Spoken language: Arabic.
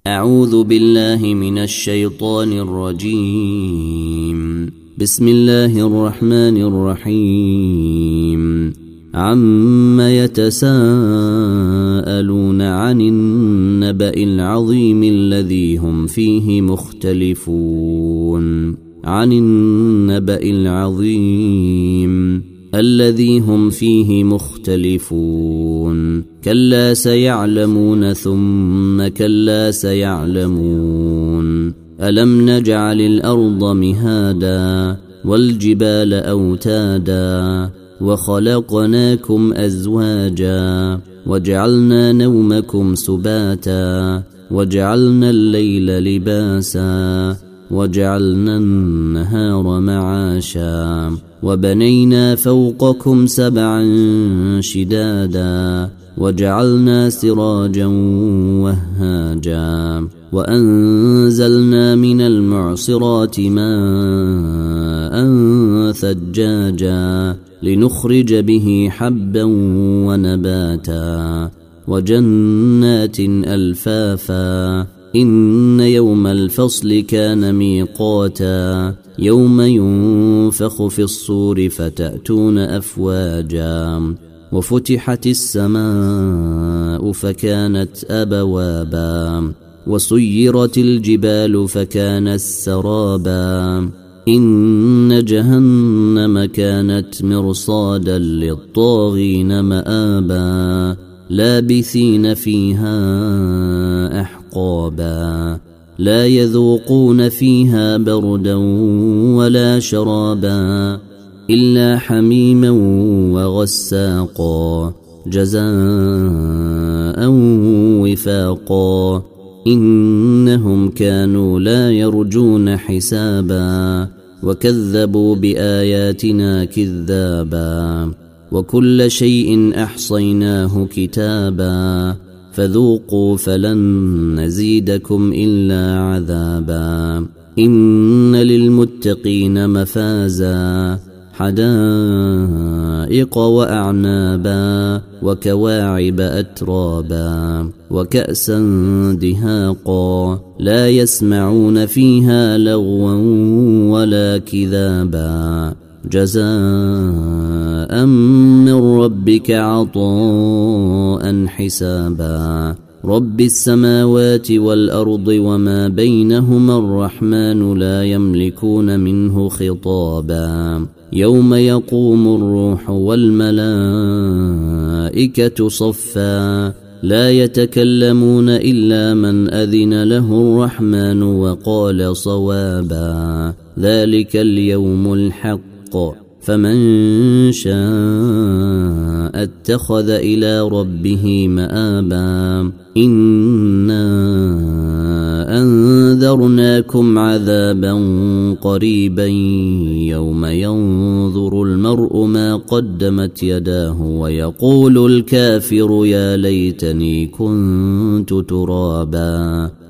أعوذ بالله من الشيطان الرجيم. بسم الله الرحمن الرحيم. عما يتساءلون عن النبأ العظيم الذي هم فيه مختلفون. عن النبأ العظيم الذي هم فيه مختلفون. كلا سيعلمون ثم كلا سيعلمون. ألم نجعل الأرض مهادا والجبال أوتادا وخلقناكم أزواجا وجعلنا نومكم سباتا وجعلنا الليل لباسا وجعلنا النهار معاشا وبنينا فوقكم سبعا شدادا وجعلنا سراجا وهاجا وأنزلنا من المعصرات ماء ثجاجا لنخرج به حبا ونباتا وجنات ألفافا. إن يوم الفصل كان ميقاتا. يوم ينفخ في الصور فتأتون أفواجا وفتحت السماء فكانت أبوابا وسيرت الجبال فكانت سرابا. إن جهنم كانت مرصادا للطاغين مآبا لابثين فيها أحقابا لا يذوقون فيها بردا ولا شرابا إلا حميما وغساقا جزاء وفاقا. إنهم كانوا لا يرجون حسابا وكذبوا بآياتنا كذابا وكل شيء أحصيناه كتابا فذوقوا فلن نزيدكم إلا عذابا. إن للمتقين مفازا حدائق وأعنابا وكواعب أترابا وكأسا دهاقا لا يسمعون فيها لغوا ولا كذابا جزاء من ربك عطاء حسابا. رب السماوات والأرض وما بينهما الرحمن لا يملكون منه خطابا. يوم يقوم الروح والملائكة صفا لا يتكلمون إلا من أذن له الرحمن وقال صوابا. ذلك اليوم الحق فمن شاء اتخذ إلى ربه مآبا. إنا أنذرناكم عذابا قريبا يوم ينظر المرء ما قدمت يداه ويقول الكافر يا ليتني كنت ترابا.